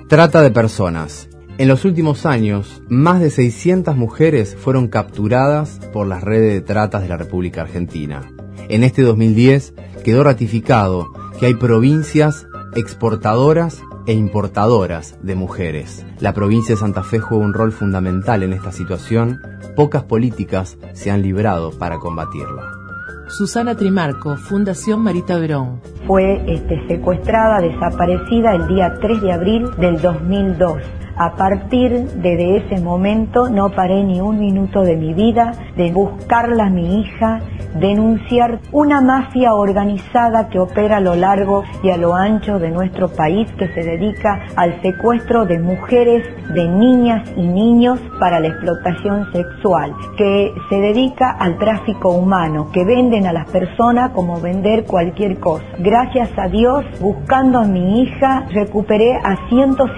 Trata de personas. En los últimos años, más de 600 mujeres fueron capturadas por las redes de tratas de la República Argentina. En este 2010 quedó ratificado que hay provincias exportadoras e importadoras de mujeres. La provincia de Santa Fe juega un rol fundamental en esta situación. Pocas políticas se han librado para combatirla. Susana Trimarco, Fundación Marita Verón. Fue secuestrada, desaparecida el día 3 de abril del 2002. A partir de ese momento no paré ni un minuto de mi vida de buscarla a mi hija, denunciar una mafia organizada que opera a lo largo y a lo ancho de nuestro país, que se dedica al secuestro de mujeres, de niñas y niños para la explotación sexual, que se dedica al tráfico humano, que venden a las personas como vender cualquier cosa. Gracias a Dios, buscando a mi hija, recuperé a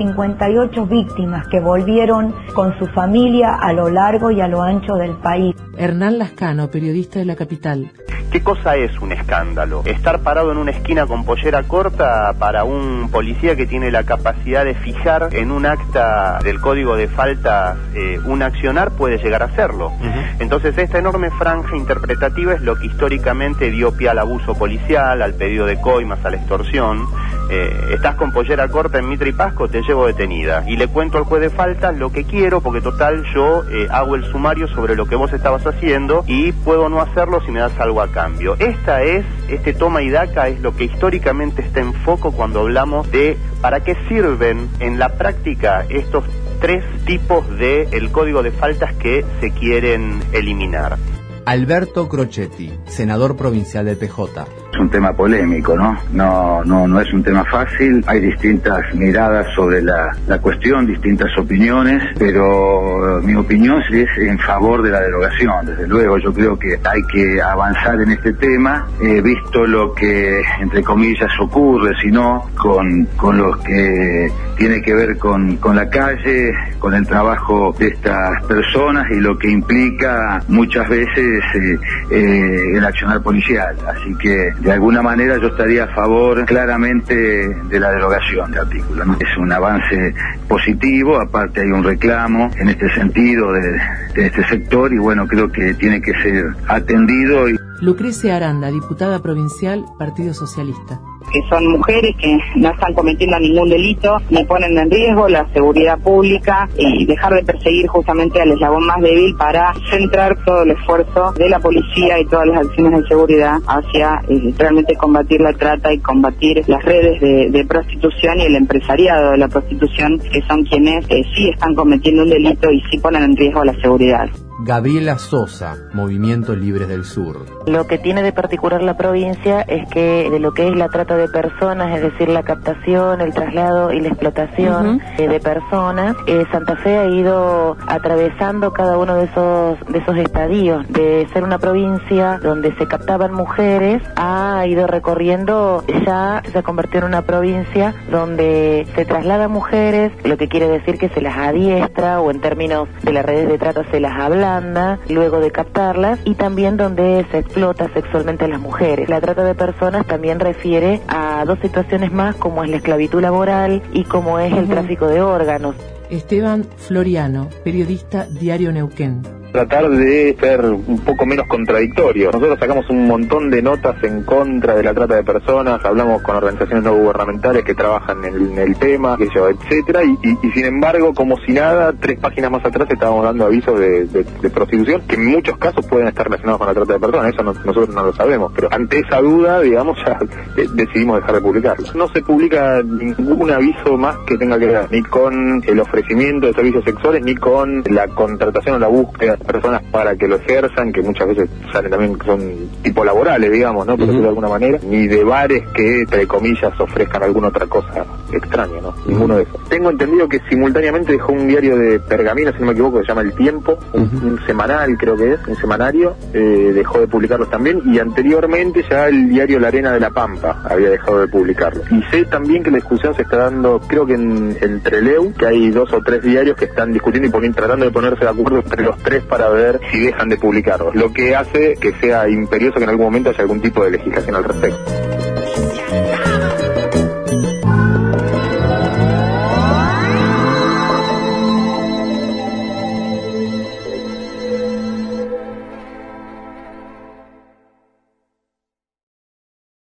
158 víctimas que volvieron con su familia a lo largo y a lo ancho del país. Hernán Lascano, periodista de La Capital. ¿Qué cosa es un escándalo? Estar parado en una esquina con pollera corta para un policía que tiene la capacidad de fijar en un acta del código de faltas un accionar puede llegar a hacerlo. Entonces esta enorme franja interpretativa es lo que históricamente dio pie al abuso policial, al pedido de coimas, a la extorsión. Estás con pollera corta en Mitre y Pasco, te llevo detenida y le cuento al juez de faltas lo que quiero, porque total yo hago el sumario sobre lo que vos estabas haciendo y puedo no hacerlo si me das algo a cambio. Este toma y daca es lo que históricamente está en foco cuando hablamos de para qué sirven en la práctica estos tres tipos de el código de faltas que se quieren eliminar. Alberto Crocetti, senador provincial del PJ. Es un tema polémico, ¿no? No es un tema fácil. Hay distintas miradas sobre la cuestión, distintas opiniones, pero mi opinión es en favor de la derogación. Desde luego, yo creo que hay que avanzar en este tema, visto lo que, entre comillas, ocurre, sino con lo que tiene que ver con la calle, con el trabajo de estas personas y lo que implica muchas veces el accionar policial. Así que de alguna manera yo estaría a favor claramente de la derogación del artículo, ¿no? Es un avance positivo, aparte hay un reclamo en este sentido de este sector y bueno, creo que tiene que ser atendido. Lucrecia Aranda, diputada provincial, Partido Socialista. Que son mujeres que no están cometiendo ningún delito, ni ponen en riesgo la seguridad pública y dejar de perseguir justamente al eslabón más débil para centrar todo el esfuerzo de la policía y todas las acciones de seguridad hacia realmente combatir la trata y combatir las redes de prostitución y el empresariado de la prostitución, que son quienes sí están cometiendo un delito y sí ponen en riesgo la seguridad. Gabriela Sosa, Movimiento Libres del Sur. Lo que tiene de particular la provincia es que de lo que es la trata de personas, es decir, la captación, el traslado y la explotación de personas, Santa Fe ha ido atravesando cada uno de esos estadios. De ser una provincia donde se captaban mujeres, ha ido recorriendo, ya se convirtió en una provincia donde se traslada mujeres, lo que quiere decir que se las adiestra, o en términos de las redes de trata se las habla luego de captarlas, y también donde se explota sexualmente a las mujeres. La trata de personas también refiere a dos situaciones más, como es la esclavitud laboral y como es el tráfico de órganos. Esteban Floriano, periodista, Diario Neuquén. Tratar de ser un poco menos contradictorio. Nosotros sacamos un montón de notas en contra de la trata de personas, hablamos con organizaciones no gubernamentales que trabajan en el tema, etcétera, y sin embargo, como si nada, 3 páginas más atrás estábamos dando avisos de prostitución, que en muchos casos pueden estar relacionados con la trata de personas. Eso nosotros no lo sabemos, pero ante esa duda, digamos, ya decidimos dejar de publicarlo. No se publica ningún aviso más que tenga que ver ni con el ofrecimiento de servicios sexuales, ni con la contratación o la búsqueda personas para que lo ejerzan, que muchas veces salen también, que son tipo laborales, digamos, ¿no? Por decirlo de alguna manera, ni de bares que, entre comillas, ofrezcan alguna otra cosa extraña, ¿no? Ninguno de esos. Tengo entendido que simultáneamente dejó un diario de pergamino, si no me equivoco, que se llama El Tiempo, un semanal, creo que es, un semanario, dejó de publicarlos también, y anteriormente ya el diario La Arena de la Pampa había dejado de publicarlo. Y sé también que la discusión se está dando, creo que en Trelew, que hay 2 o 3 diarios que están discutiendo y tratando de ponerse de acuerdo entre los 3 para ver si dejan de publicarlos, lo que hace que sea imperioso que en algún momento haya algún tipo de legislación al respecto.